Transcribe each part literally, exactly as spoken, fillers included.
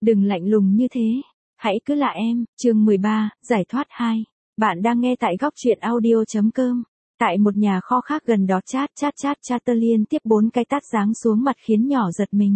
Đừng lạnh lùng như thế. Hãy cứ là em. Chương mười ba, giải thoát hai. Bạn đang nghe tại góc truyện audio chấm com. Tại một nhà kho khác gần đó, chát chát chát Chatter liên tiếp bốn cái tát giáng xuống mặt khiến nhỏ giật mình.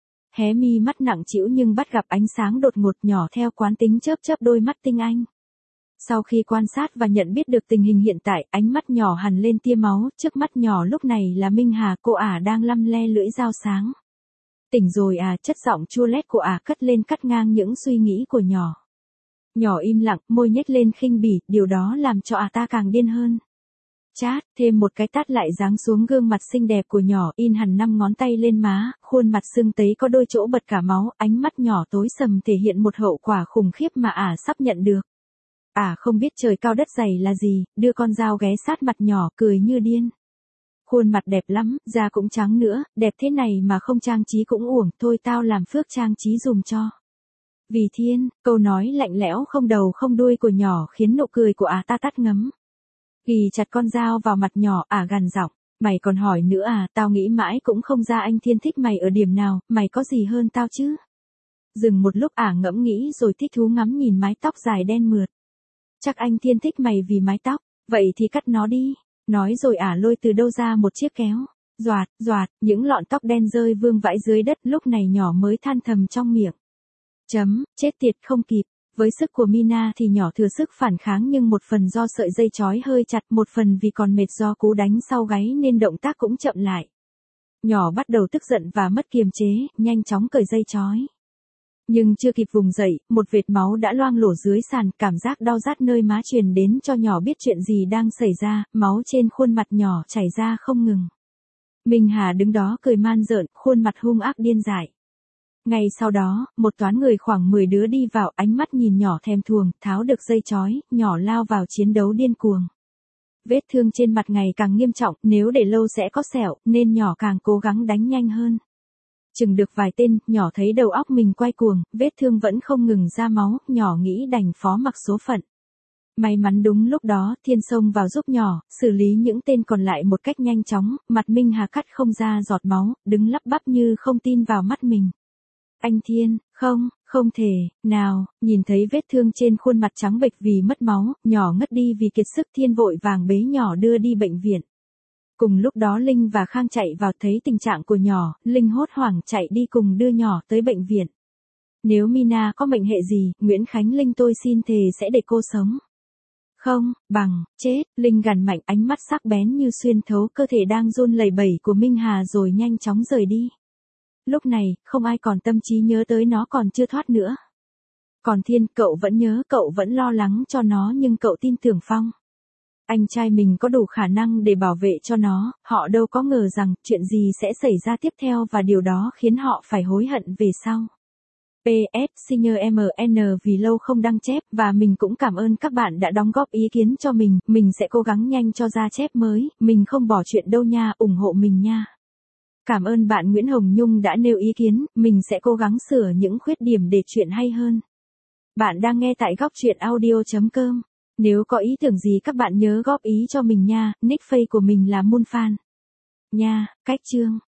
Hé mi mắt nặng trĩu nhưng bắt gặp ánh sáng đột ngột, nhỏ theo quán tính chớp chớp đôi mắt tinh anh. Sau khi quan sát và nhận biết được tình hình hiện tại, ánh mắt nhỏ hằn lên tia máu, trước mắt nhỏ lúc này là Minh Hà, cô ả đang lăm le lưỡi dao sáng. Tỉnh rồi à, chất giọng chua lét của ả cất lên cắt ngang những suy nghĩ của nhỏ. Nhỏ im lặng, môi nhếch lên khinh bỉ, điều đó làm cho ả ta càng điên hơn. Chát, thêm một cái tát lại giáng xuống gương mặt xinh đẹp của nhỏ, in hẳn năm ngón tay lên má, khuôn mặt sưng tấy có đôi chỗ bật cả máu, ánh mắt nhỏ tối sầm thể hiện một hậu quả khủng khiếp mà ả sắp nhận được. Ả không biết trời cao đất dày là gì, đưa con dao ghé sát mặt nhỏ, cười như điên. Khuôn mặt đẹp lắm, da cũng trắng nữa, đẹp thế này mà không trang trí cũng uổng, thôi tao làm phước trang trí dùm cho. Vì thiên, câu nói lạnh lẽo không đầu không đuôi của nhỏ khiến nụ cười của ả ta tắt ngấm. Ghi chặt con dao vào mặt nhỏ, ả gằn giọng, mày còn hỏi nữa à, tao nghĩ mãi cũng không ra anh Thiên thích mày ở điểm nào, mày có gì hơn tao chứ? Dừng một lúc ả ngẫm nghĩ rồi thích thú ngắm nhìn mái tóc dài đen mượt. Chắc anh Thiên thích mày vì mái tóc, vậy thì cắt nó đi. Nói rồi ả lôi từ đâu ra một chiếc kéo. Doạt, doạt, những lọn tóc đen rơi vương vãi dưới đất, lúc này nhỏ mới than thầm trong miệng. Chấm, chết tiệt không kịp. Với sức của Mina thì nhỏ thừa sức phản kháng, nhưng một phần do sợi dây trói hơi chặt, một phần vì còn mệt do cú đánh sau gáy nên động tác cũng chậm lại. Nhỏ bắt đầu tức giận và mất kiềm chế, nhanh chóng cởi dây trói. Nhưng chưa kịp vùng dậy, một vệt máu đã loang lổ dưới sàn, cảm giác đau rát nơi má truyền đến cho nhỏ biết chuyện gì đang xảy ra, máu trên khuôn mặt nhỏ chảy ra không ngừng. Minh Hà đứng đó cười man rợn, khuôn mặt hung ác điên dại. Ngay sau đó, một toán người khoảng mười đứa đi vào, ánh mắt nhìn nhỏ thèm thuồng, tháo được dây trói, nhỏ lao vào chiến đấu điên cuồng. Vết thương trên mặt ngày càng nghiêm trọng, nếu để lâu sẽ có sẹo, nên nhỏ càng cố gắng đánh nhanh hơn. Chừng được vài tên, nhỏ thấy đầu óc mình quay cuồng, vết thương vẫn không ngừng ra máu, nhỏ nghĩ đành phó mặc số phận. May mắn đúng lúc đó, Thiên xông vào giúp nhỏ, xử lý những tên còn lại một cách nhanh chóng, mặt Minh Hà cắt không ra giọt máu, đứng lắp bắp như không tin vào mắt mình. Anh Thiên, không, không thể, nào, nhìn thấy vết thương trên khuôn mặt trắng bệch vì mất máu, nhỏ ngất đi vì kiệt sức. Thiên vội vàng bế nhỏ đưa đi bệnh viện. Cùng lúc đó Linh và Khang chạy vào, thấy tình trạng của nhỏ, Linh hốt hoảng chạy đi cùng đưa nhỏ tới bệnh viện. Nếu Mina có mệnh hệ gì, Nguyễn Khánh Linh tôi xin thề sẽ để cô sống. Không, bằng, chết, Linh gằn mạnh, ánh mắt sắc bén như xuyên thấu cơ thể đang run lẩy bẩy của Minh Hà rồi nhanh chóng rời đi. Lúc này, không ai còn tâm trí nhớ tới nó còn chưa thoát nữa. Còn Thiên, cậu vẫn nhớ, cậu vẫn lo lắng cho nó, nhưng cậu tin tưởng Phong. Anh trai mình có đủ khả năng để bảo vệ cho nó, họ đâu có ngờ rằng chuyện gì sẽ xảy ra tiếp theo, và điều đó khiến họ phải hối hận về sau. pê ét Xin nhờ em en vì lâu không đăng chép, và mình cũng cảm ơn các bạn đã đóng góp ý kiến cho mình, mình sẽ cố gắng nhanh cho ra chép mới, mình không bỏ chuyện đâu nha, ủng hộ mình nha. Cảm ơn bạn Nguyễn Hồng Nhung đã nêu ý kiến, mình sẽ cố gắng sửa những khuyết điểm để chuyện hay hơn. Bạn đang nghe tại góc truyện audio chấm com. Nếu có ý tưởng gì các bạn nhớ góp ý cho mình nha, nick face của mình là Moonfan. Nha, cách chương.